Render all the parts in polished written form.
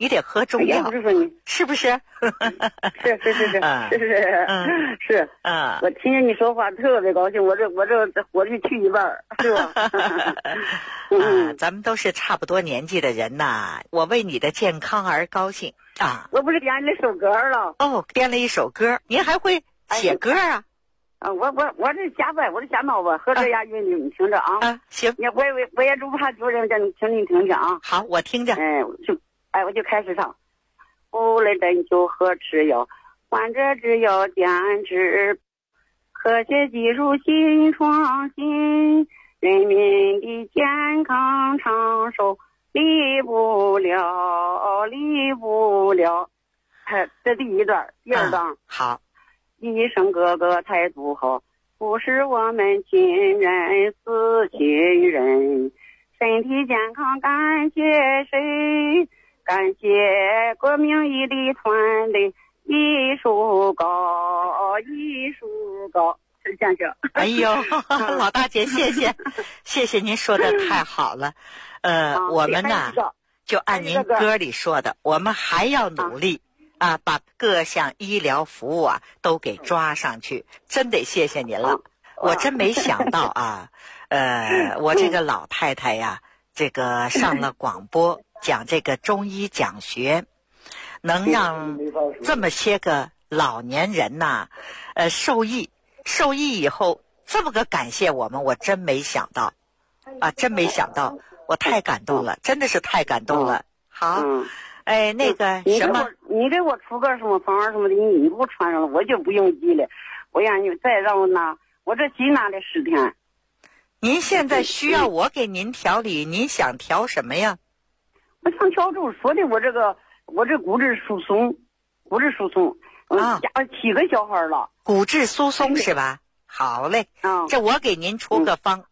你得喝中药，是不是？ 是，我听见你说话特别高兴，我这活着去一半，是吧？ 咱们都是差不多年纪的人呐，我为你的健康而高兴啊！ 我不是编了一首歌了？ 哦，编了一首歌，您还会写歌啊？ 我这瞎掰，我这瞎闹吧，合着押韵的，你听着啊。 行， 我也不怕丢人，请你听着啊。 好，我听着。 我就开始唱。不论针灸和吃药，患者只要坚持，科学技术新创新，人民的健康长寿离不了。这第一段，第二段。 好。 医生哥哥态度好，不是我们亲人死亲人，身体健康感谢谁？感谢国民一力团队，艺术高，是这样子。 哎呦，老大姐，谢谢您说的太好了。我们呢就按您歌里说的，我们还要努力把各项医疗服务都给抓上去，真得谢谢您了。我真没想到我这个老太太呀，这个上了广播讲这个中医讲学，能让这么些个老年人呐受益以后这么个感谢我们，我真没想到我太感动了，真的是太感动了。好。那个什么， 你给我出个什么方案什么的，你给我传上了，我就不用急了。我让你再让我拿，我这急拿了10天。 您现在需要我给您调理，您想调什么呀？ 我想调就是说的，我这骨质疏松，家7个小孩了。 骨质疏松是吧？好嘞，这我给您出个方。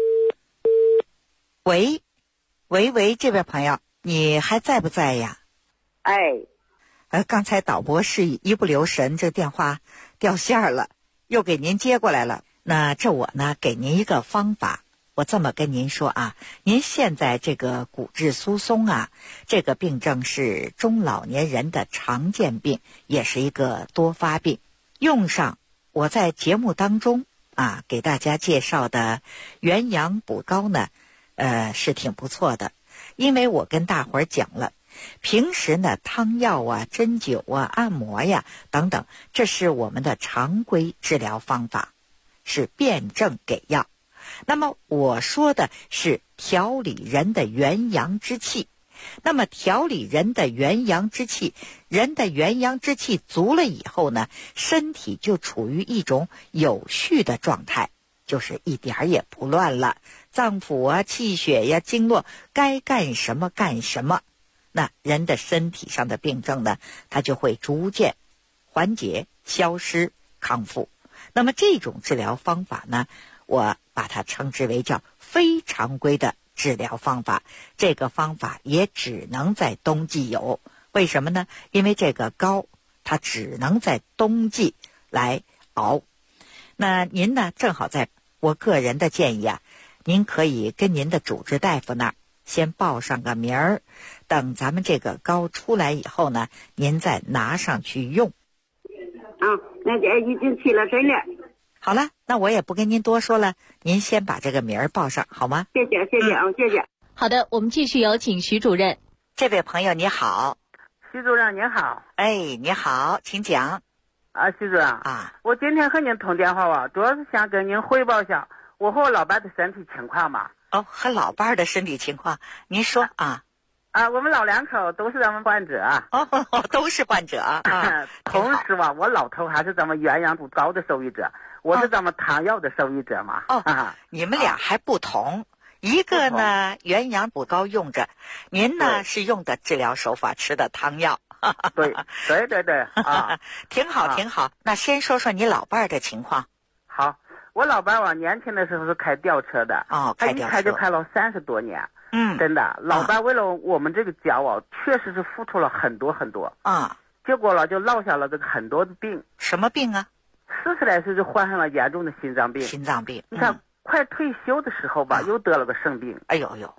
喂，这位朋友，你还在不在呀？刚才导播示意一不留神，这电话掉线了，又给您接过来了。那这我呢给您一个方法，我这么跟您说您现在这个骨质疏松这个病症是中老年人的常见病，也是一个多发病。用上我在节目当中给大家介绍的元阳补膏呢，是挺不错的，因为我跟大伙儿讲了。平时呢，汤药针灸按摩等等，这是我们的常规治疗方法，是辨证给药。那么我说的是调理人的元阳之气。那么调理人的元阳之气，人的元阳之气足了以后呢，身体就处于一种有序的状态，就是一点也不乱了，脏腑气血经络该干什么干什么。那人的身体上的病症呢，它就会逐渐缓解、消失、康复。那么这种治疗方法呢，我把它称之为叫非常规的治疗方法。这个方法也只能在冬季有。为什么呢？因为这个膏它只能在冬季来熬。那您呢，正好在我个人的建议您可以跟您的主治大夫那儿先报上个名儿，等咱们这个膏出来以后呢，您再拿上去用。 那这已经起了身了。 好了，那我也不跟您多说了，您先把这个名儿报上好吗？ 谢谢谢谢。 好的，我们继续有请徐主任。 这位朋友你好。 徐主任您好。 你好，请讲。 徐主任我今天和您通电话主要是想跟您汇报一下我和我老伴的身体情况嘛。 和老伴儿的身体情况，您说我们老两口都是咱们患者都是患者同时我老头还是咱们元阳补膏的受益者，我是咱们汤药的受益者嘛。 你们俩还不同，一个呢元阳补膏用着，您呢是用的治疗手法，吃的汤药。 对挺好。那先说说你老伴儿的情况。 好，我老伴年轻的时候是开吊车的他一开就开了30多年。真的，老伴为了我们这个脚确实是付出了很多很多结果就落下了这个很多的病。 什么病 40来岁就患上了严重的心脏病。 心脏病， 你看快退休的时候又得了个肾病。 哎呦，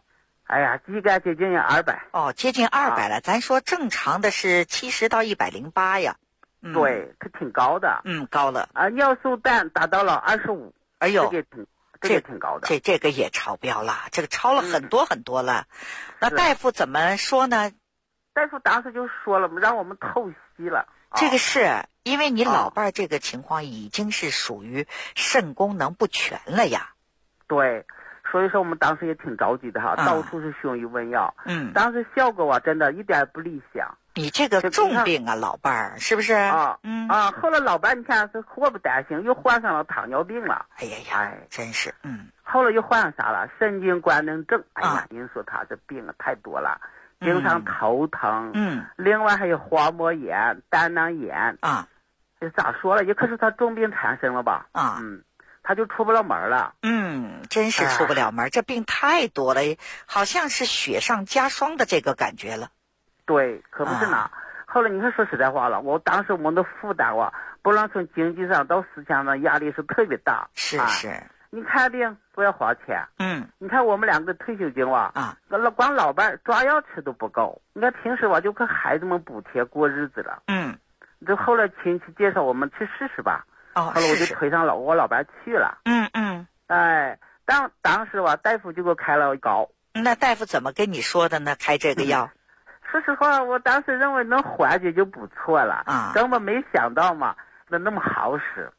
哎呀，膝盖接近200。 哦，接近200了。咱说正常的是70到108呀。 对，它挺高的。 高了。 尿素氮达到了25。 哎呦， 这个挺高的。 这个也超标了，这个超了很多很多了。那大夫怎么说呢？ 大夫当时就说了，让我们透析了。 这个是因为你老伴这个情况已经是属于肾功能不全了呀。 对，所以说我们当时也挺着急的哈，到处是寻医问药。当时效果真的一点不理想。 你这个重病啊，老伴儿是不是？ 后来老伴你看是祸不单行，又患上了糖尿病了。 哎呀，真是。 后来又患上啥了？神经官能症。哎呀，您说他这病啊太多了。经常头疼，另外还有滑膜炎、胆囊炎这咋说了？也可是他重病缠身了吧？他就出不了门了。 真是出不了门，这病太多了，好像是雪上加霜的这个感觉了。 对，可不是呢。后来你看说实在话了，当时我们的负担不论从经济上到思想上压力是特别大。 是。 你看病不要花钱。你看我们2个退休金光老伴抓药吃都不够。你看平时就跟孩子们补贴过日子了。这后来亲戚介绍我们去试试吧。后来我就推上我老伴去了。哎，当时大夫就给我开了膏。 那大夫怎么跟你说的呢？开这个药？ 说实话，我当时认为能缓解就不错了。根本没想到嘛，那么好使。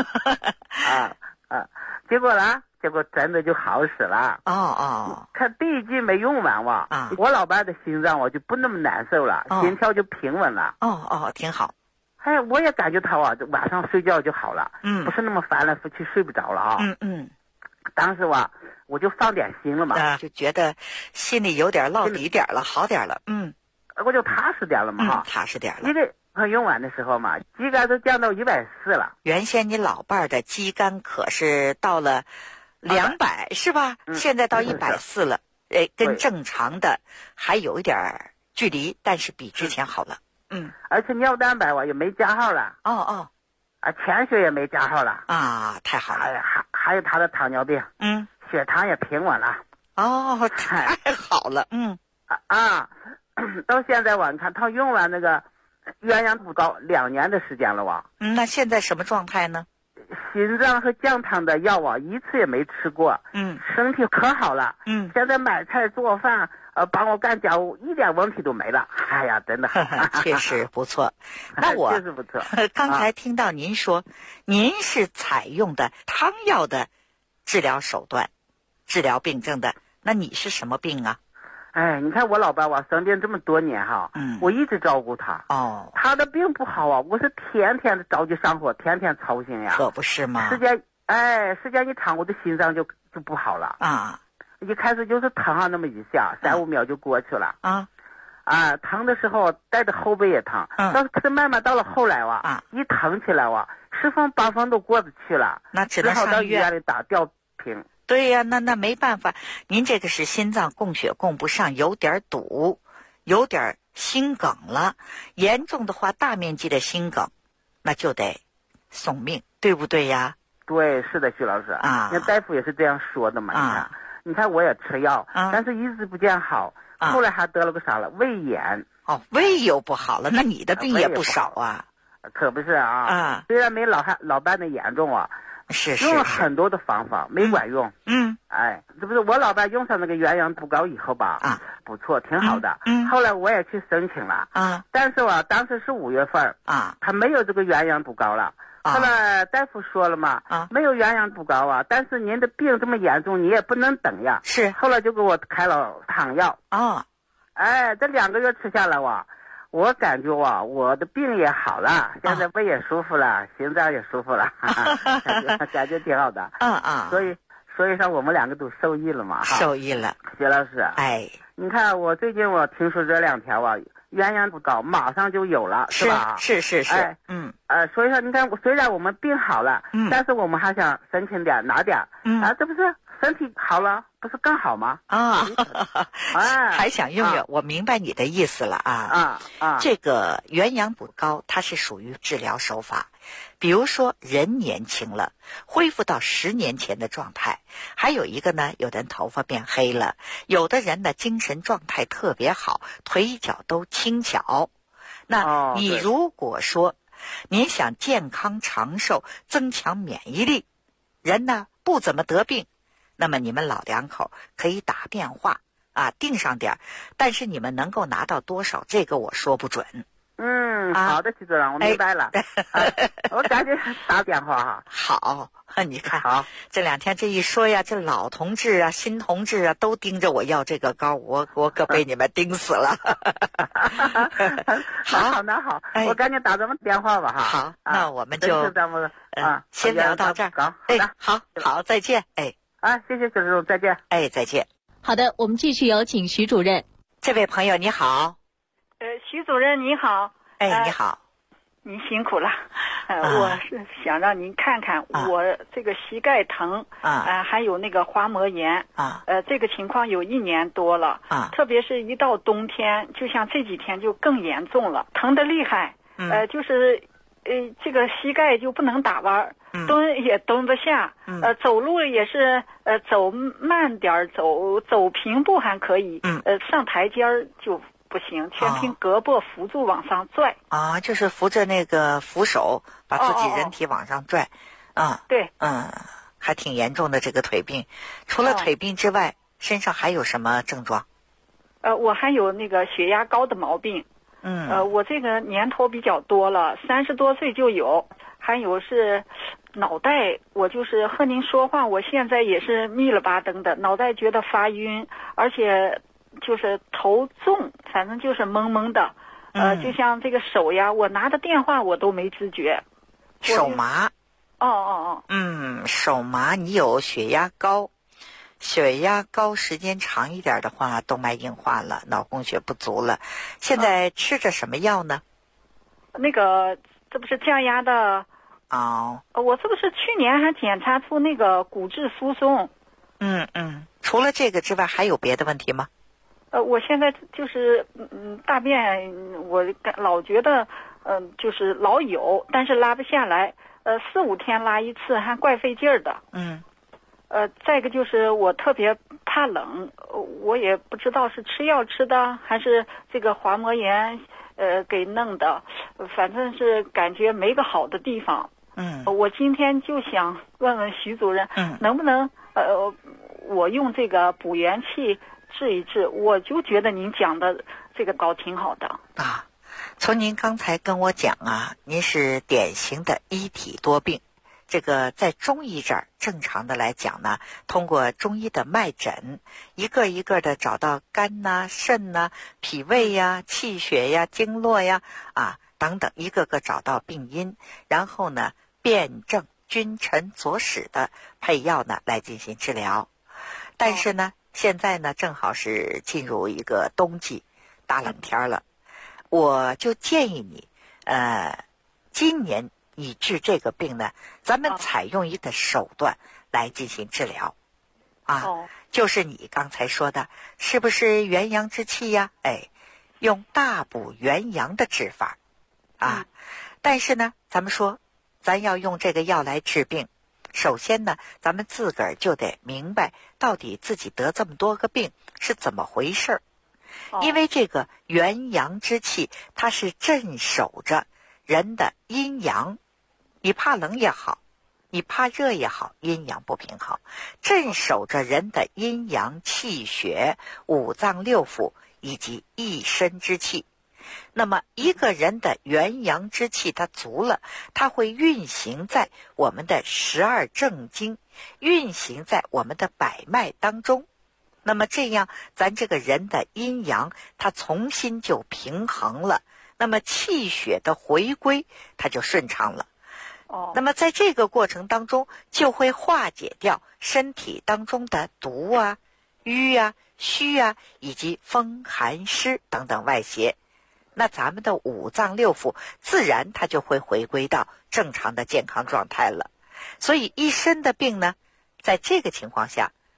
结果真的就好使了。看第1剂没用完我老伴的心脏就不那么难受了，心跳就平稳了。 挺好。 哎，我也感觉他晚上睡觉就好了。不是那么翻来覆去睡不着了当时我就放点心了嘛。 就觉得心里有点落底点了，好点了。 我就踏实点了嘛。 踏实点了。 因为用完的时候嘛，肌酐都降到140了。 原先你老伴的肌酐可是到了200是吧？现在到140了。跟正常的还有一点距离，但是比之前好了。 而且尿蛋白也没加号了。潜血也没加号了。 太好了。 还有他的糖尿病。血糖也平稳了。 太好了。 到现在你看他用完那个鸳鸯补膏2年的时间了那现在什么状态呢？ 心脏和降糖的药一次也没吃过。身体可好了。现在买菜做饭帮我干家务一点问题都没了。哎呀，真的确实不错。那我确实不错。 刚才听到您说您是采用的汤药的治疗手段治疗病症的，那你是什么病啊？ 你看我老伴生病这么多年我一直照顾他。他的病不好我是天天的着急上火，天天操心呀。 可不是吗？ 时间一长，我的心脏就不好了。一开始就是疼那么一下，3-5秒就过去了。疼的时候带着后背也疼。可是慢慢到了后来一疼起来10分8分都过得去了。 那只能上医院里打吊瓶。 对呀，那没办法，您这个是心脏供血供不上，有点堵，有点心梗了。严重的话，大面积的心梗，那就得送命，对不对呀？ 对，是的，徐老师那大夫也是这样说的嘛。你看我也吃药，但是一直不见好。后来还得了个啥了？胃炎。 胃又不好了，那你的病也不少啊。 可不是虽然没老伴的严重是用了很多的方法没管用。这不是我老伴用上那个鸳鸯补膏以后不错，挺好的。后来我也去申请了但是当时是5月份他没有这个鸳鸯补膏了。后来大夫说了嘛没有鸳鸯补膏但是您的病这么严重，你也不能等呀。 是。 后来就给我开了糖药。这2个月吃下来我感觉我的病也好了，现在胃也舒服了，心脏也舒服了，感觉挺好的。所以说我们2个都受益了嘛。 受益了。 薛老师。你看我最近听说这2条鸳鸯补膏马上就有了，是吧？ 是。所以说你看虽然我们病好了但是我们还想申请拿点这不是身体好了，不是更好吗？ 还想用药，我明白你的意思了这个元阳补膏，它是属于治疗手法。比如说人年轻了，恢复到10年前的状态；还有一个呢，有的人头发变黑了，有的人呢精神状态特别好，腿脚都轻巧。那你如果说您想健康长寿，增强免疫力，人呢不怎么得病，那么你们老两口可以打电话定上点，但是你们能够拿到多少，这个我说不准。 好的，徐主任，我明白了。我赶紧打电话哈。 好，你看，好，这2天这一说呀，这老同志啊、新同志啊，都盯着我要这个膏，我可被你们盯死了。 好，那好，我赶紧打咱们电话吧哈。 好，那我们就先聊到这儿。好，再见。 谢谢徐主任，再见。 再见。 好的，我们继续有请徐主任。 这位朋友你好。 徐主任你好。 你好。 您辛苦了。我是想让您看看我这个膝盖疼还有那个滑膜炎这个情况有1年多了特别是一到冬天，就像这几天就更严重了，疼得厉害。就是这个膝盖就不能打弯，蹲也蹲不下，走路也是走慢点，走平步还可以，上台阶就不行，全凭胳膊扶住往上拽就是扶着那个扶手把自己人体往上拽。 对， 还挺严重的这个腿病。除了腿病之外，身上还有什么症状？ 我还有那个血压高的毛病。我这个年头比较多了，30多岁就有。还有是脑袋，我就是和您说话，我现在也是密了巴登的，脑袋觉得发晕，而且就是头重，反正就是懵懵的。就像这个手呀，我拿的电话我都没知觉。 手麻。手麻，你有血压高。血压高时间长一点的话，动脉硬化了，脑供血不足了。现在吃着什么药呢？ 那个，这不是降压的。我这不是去年还检查出那个骨质疏松。 除了这个之外，还有别的问题吗？ 我现在就是大便，我老觉得就是老有，但是拉不下来，4、5天拉一次，还怪费劲儿的。再一个就是我特别怕冷，我也不知道是吃药吃的还是这个滑膜炎给弄的，反正是感觉没个好的地方。我今天就想问问徐主任，能不能我用这个补元气治一治？我就觉得您讲的这个膏挺好的从您刚才跟我讲您是典型的一体多病。这个在中医这儿正常的来讲呢，通过中医的脉诊，一个一个的找到肝肾脾胃气血经络等等，一个个找到病因，然后呢辨证君臣佐使的配药呢来进行治疗。但是呢现在呢正好是进入一个冬季大冷天了，我就建议你今年你治这个病呢，咱们采用一个手段来进行治疗就是你刚才说的，是不是元阳之气呀？用大补元阳的治法但是呢咱们说咱要用这个药来治病，首先呢咱们自个儿就得明白到底自己得这么多个病是怎么回事。因为这个元阳之气它是镇守着人的阴阳，你怕冷也好，你怕热也好，阴阳不平衡，镇守着人的阴阳气血、五脏六腑以及一身之气。那么一个人的元阳之气它足了，它会运行在我们的12正经，运行在我们的百脉当中。那么这样咱这个人的阴阳它重新就平衡了，那么气血的回归它就顺畅了。那么在这个过程当中就会化解掉身体当中的毒瘀虚以及风寒湿等等外邪，那咱们的五脏六腑自然它就会回归到正常的健康状态了。所以一身的病呢，在这个情况下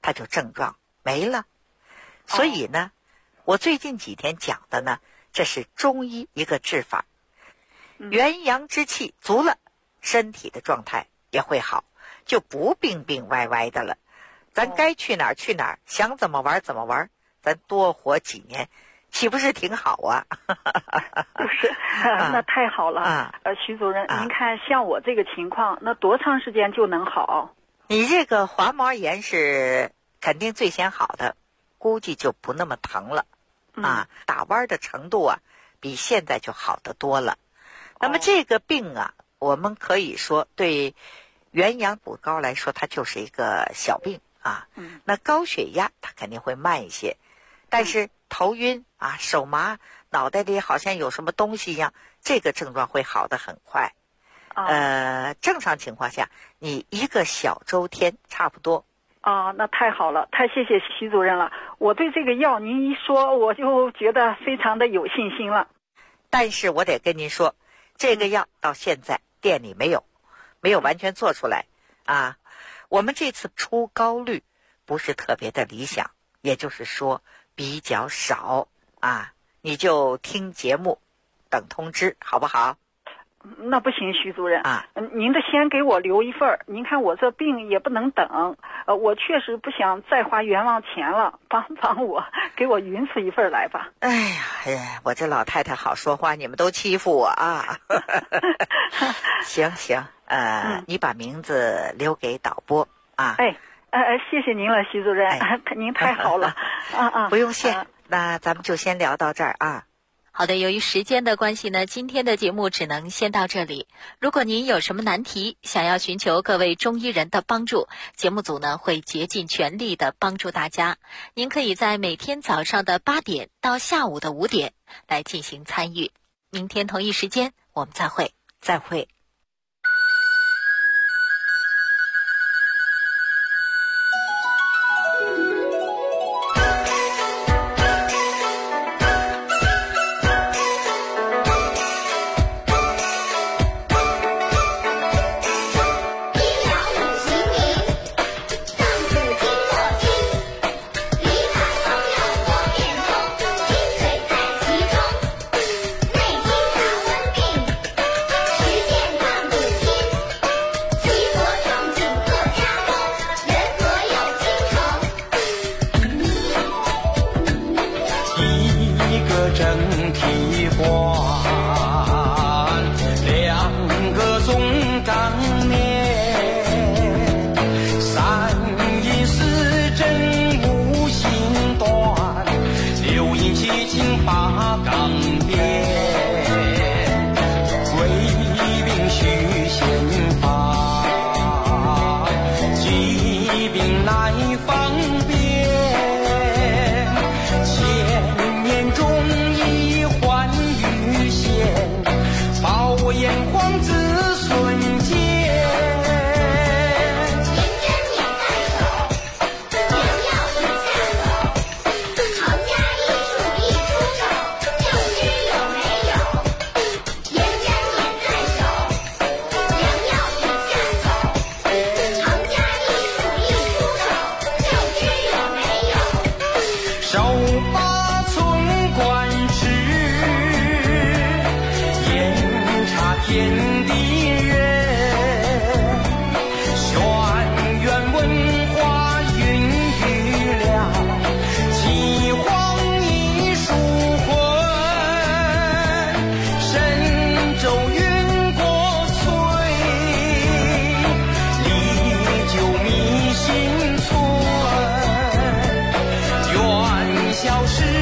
它就症状没了。所以呢，我最近几天讲的呢，这是中医一个治法，元阳之气足了，身体的状态也会好，就不病病歪歪的了。咱该去哪儿去哪儿，想怎么玩怎么玩，咱多活几年，岂不是挺好啊？ 是，那太好了。徐主任，您看像我这个情况，那多长时间就能好？ 你这个滑毛炎是肯定最先好的，估计就不那么疼了。打弯的程度啊，比现在就好得多了。那么这个病啊，我们可以说对元阳补高来说，它就是一个小病啊。那高血压它肯定会慢一些，但是头晕啊、手麻、脑袋里好像有什么东西一样，这个症状会好得很快。正常情况下，你1个小周天差不多。 那太好了，太谢谢徐主任了。我对这个药您一说，我就觉得非常的有信心了。 但是我得跟您说，这个药到现在店里没有完全做出来啊。我们这次出膏率不是特别的理想，也就是说比较少啊。你就听节目等通知好不好？ 那不行，徐主任您得先给我留一份。您看我这病也不能等，我确实不想再花冤枉钱了，帮我给我匀出一份来吧。 哎呀，我这老太太好说话，你们都欺负我啊。行，你把名字留给导播啊。 谢谢您了，徐主任，您太好了。 不用谢，那咱们就先聊到这儿啊。 好的，由于时间的关系呢，今天的节目只能先到这里。如果您有什么难题，想要寻求各位中医人的帮助，节目组呢会竭尽全力的帮助大家。您可以在每天早上的8点到下午的5点来进行参与。明天同一时间我们再会。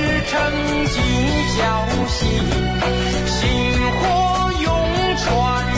成绩侥幸，薪火永传。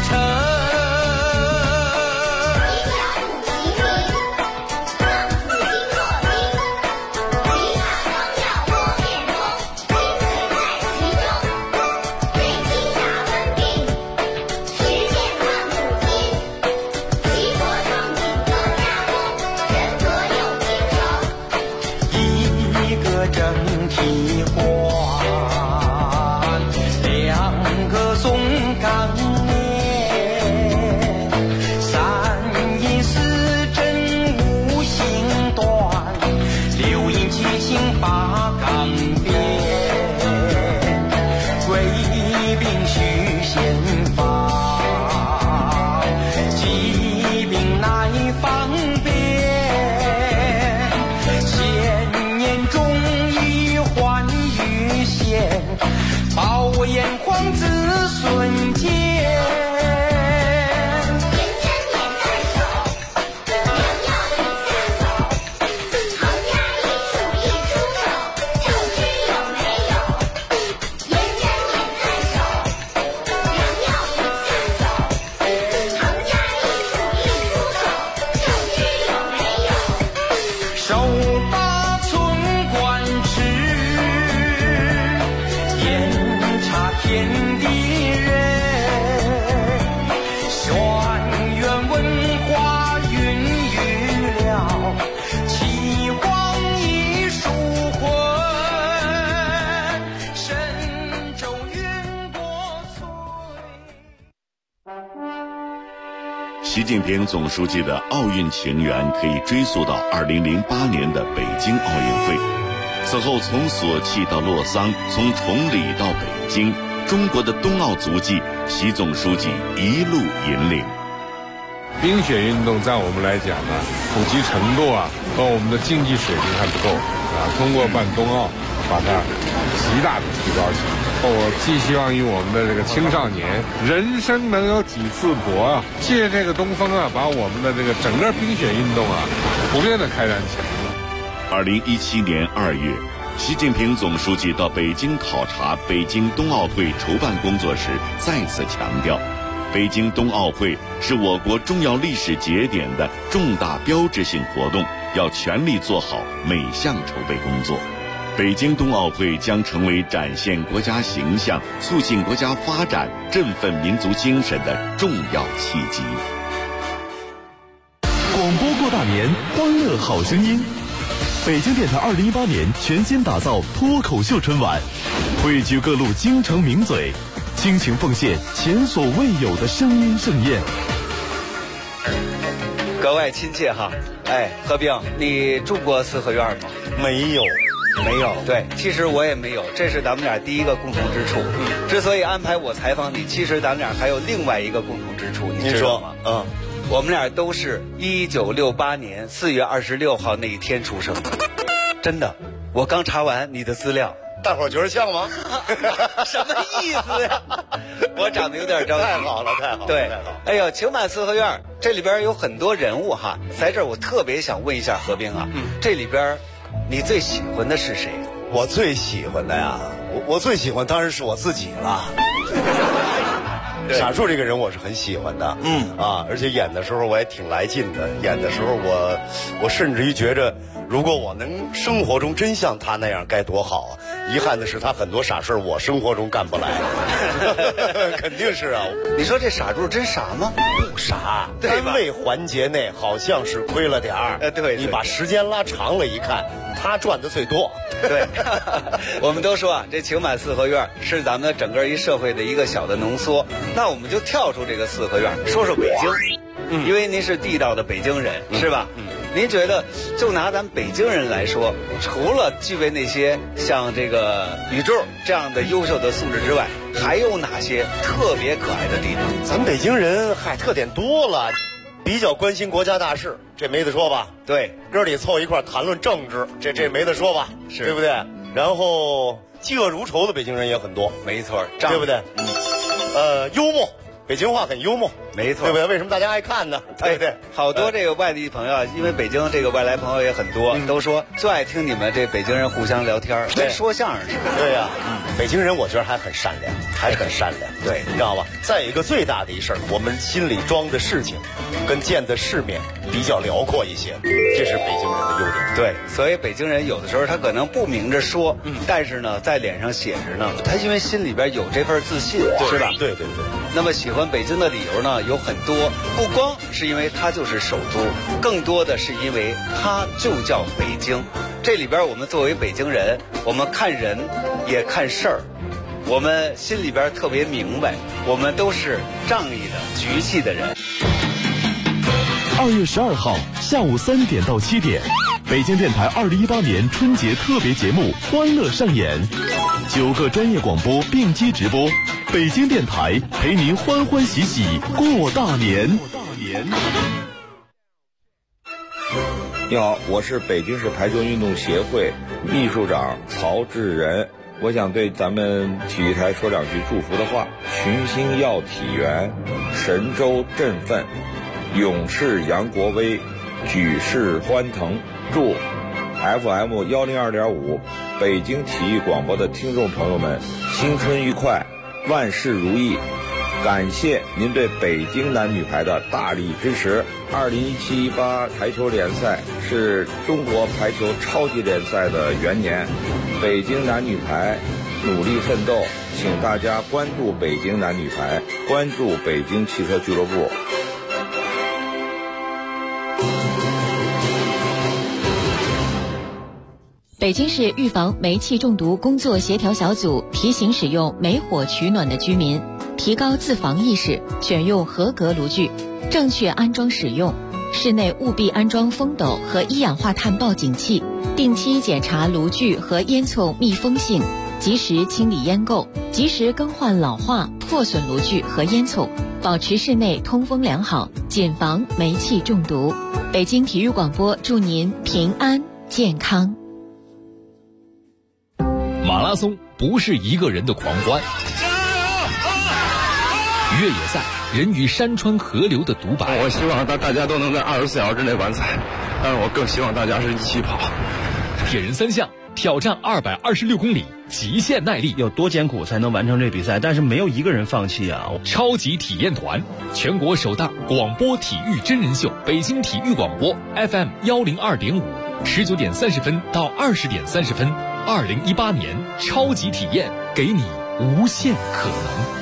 前方，疾病难以方便，千年终于还于现，报我炎黄子孙间。 习近平总书记的奥运情缘可以追溯到2008年的北京奥运会。此后从索契到洛桑，从崇礼到北京，中国的冬奥足迹，习总书记一路引领。 冰雪运动在我们来讲呢，普及程度和我们的竞技水平还不够通过办冬奥，把它极大的提高起来。我寄希望于我们的这个青少年，人生能有几次搏借这个东风把我们的这个整个冰雪运动普遍的开展起来。 2017年2月，习近平总书记到北京考察北京冬奥会筹办工作时，再次强调，北京冬奥会是我国重要历史节点的重大标志性活动，要全力做好每项筹备工作。北京冬奥会将成为展现国家形象、促进国家发展、振奋民族精神的重要契机。 广播过大年，欢乐好声音。北京电台2018年全新打造脱口秀春晚，汇聚各路京城名嘴，倾情奉献前所未有的声音盛宴。 格外亲切哈！何冰，你住过四合院吗？ 没有。 对，其实我也没有，这是咱们俩第一个共同之处。之所以安排我采访你，其实咱们俩还有另外一个共同之处，你知道吗？我们俩都是1968年4月26号那一天出生的，真的。我刚查完你的资料， 大伙儿觉得像吗？ 什么意思呀？我长得有点着急。 太好了。 对，哎呦，情满四合院这里边有很多人物哈，在这儿我特别想问一下何冰这里边你最喜欢的是谁？ 我最喜欢的呀，我最喜欢当然是我自己了。傻柱这个人我是很喜欢的，而且演的时候我也挺来劲的。演的时候我甚至于觉着，如果我能生活中真像他那样该多好啊！遗憾的是他很多傻事我生活中干不来。肯定是啊。 你说这傻柱真傻吗？ 不傻，单位环节内好像是亏了点儿。 对， 你把时间拉长了一看，他赚的最多。 对，我们都说这情满四合院是咱们整个一社会的一个小的浓缩。那我们就跳出这个四合院，说说北京。因为您是地道的北京人，是吧？您觉得就拿咱们北京人来说，除了具备那些像这个宇宙这样的优秀的素质之外，还有哪些特别可爱的地方？ 咱北京人特点多了，比较关心国家大事，这没得说吧？ 对， 哥里凑一块谈论政治，这没得说吧？ 是， 对不对？然后嫉恶如仇的北京人也很多， 没错， 对不对？幽默。北京话很幽默， 没错， 对不对？为什么大家爱看呢？对不对？ 好多这个外地朋友，因为北京这个外来朋友也很多，都说最爱听你们这北京人互相聊天，跟说相声似的。 对呀，北京人我觉得还很善良，对，你知道吧？再一个最大的一事儿，我们心里装的事情，跟见的世面比较辽阔一些，这是北京人的优点。 对，所以北京人有的时候他可能不明着说，但是呢，在脸上写着呢，他因为心里边有这份自信，是吧？ 对。 那么喜欢北京的理由呢有很多，不光是因为它就是首都，更多的是因为它就叫北京。这里边我们作为北京人，我们看人也看事儿，我们心里边特别明白，我们都是仗义的、局气的人。 2月12号下午3点到7点，北京电台2018年春节特别节目《欢乐上演》， 9个专业广播并机直播，北京电台陪您欢欢喜喜过大年。 你好，我是北京市排球运动协会秘书长曹志仁，我想对咱们体育台说2句祝福的话：群星耀体圆，神州振奋，勇士扬国威，举世欢腾。祝 FM 102.5北京体育广播的听众朋友们新春愉快，万事如意。感谢您对北京男女排的大力支持。2017-18排球联赛是中国排球超级联赛的元年，北京男女排努力奋斗，请大家关注北京男女排，关注北京汽车俱乐部。 北京市预防煤气中毒工作协调小组提醒使用煤火取暖的居民提高自防意识，选用合格炉具，正确安装使用。室内务必安装风斗和一氧化碳报警器，定期检查炉具和烟囱密封性，及时清理烟垢，及时更换老化破损炉具和烟囱，保持室内通风良好，谨防煤气中毒。北京体育广播祝您平安健康。 马拉松不是一个人的狂欢，越野赛人与山川河流的独白。 我希望大家都能在24小时之内完赛，但是我更希望大家是一起跑。 铁人3项挑战226公里，极限耐力， 有多艰苦才能完成这比赛？但是没有一个人放弃啊！ 超级体验团，全国首档广播体育真人秀，北京体育广播 FM 102.5，19点30分到20点30分。2018年超级体验，给你无限可能。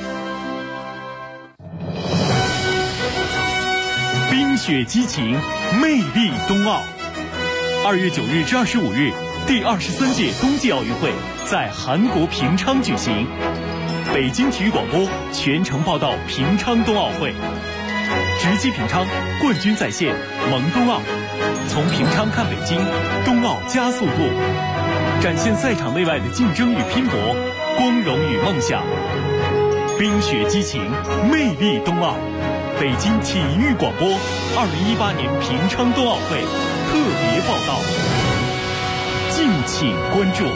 冰雪激情，魅力冬奥。2月9日至25日，第23届冬季奥运会在韩国平昌举行。北京体育广播全程报道平昌冬奥会，直击平昌，冠军在线，萌冬奥。从平昌看北京，冬奥加速度。展现赛场内外的竞争与拼搏，光荣与梦想。冰雪激情，魅力冬奥。北京体育广播2018年平昌冬奥会特别报道，敬请关注。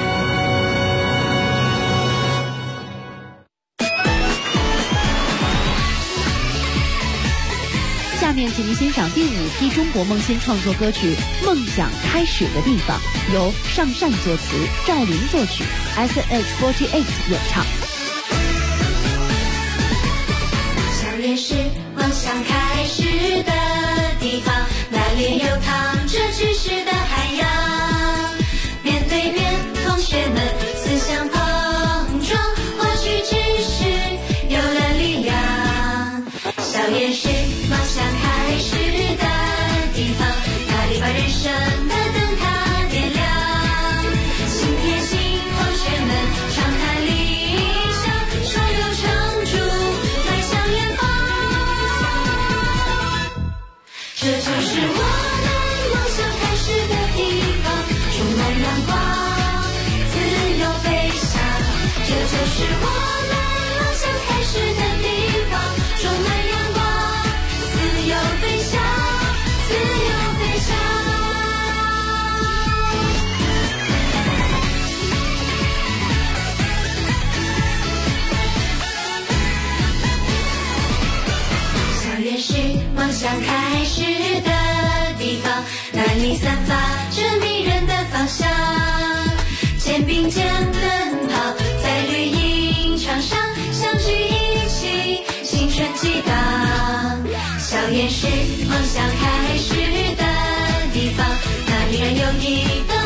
下面请您欣赏第5批中国梦新创作歌曲《梦想开始的地方》，由尚善作词，赵琳作曲， SH48 演唱。 校园是梦想开始的地方，那里流淌着知识的海洋，面对面同学们思想碰撞，获取知识有了力量。校园是梦想开始的地方，那里把人生的灯塔点亮。心贴心，同学们畅谈理想，手有成竹，迈向远方。这就是我们梦想开始的地方，充满阳光，自由飞翔。这就是我们梦想开始的地方，充满阳光，自由飞翔，自由飞翔。校园是梦想开始的地方，那里散发着迷人的芳香。肩并肩奔跑在绿茵场上，相聚一起，青春激荡。校园是梦想开始的地方，那里人有一个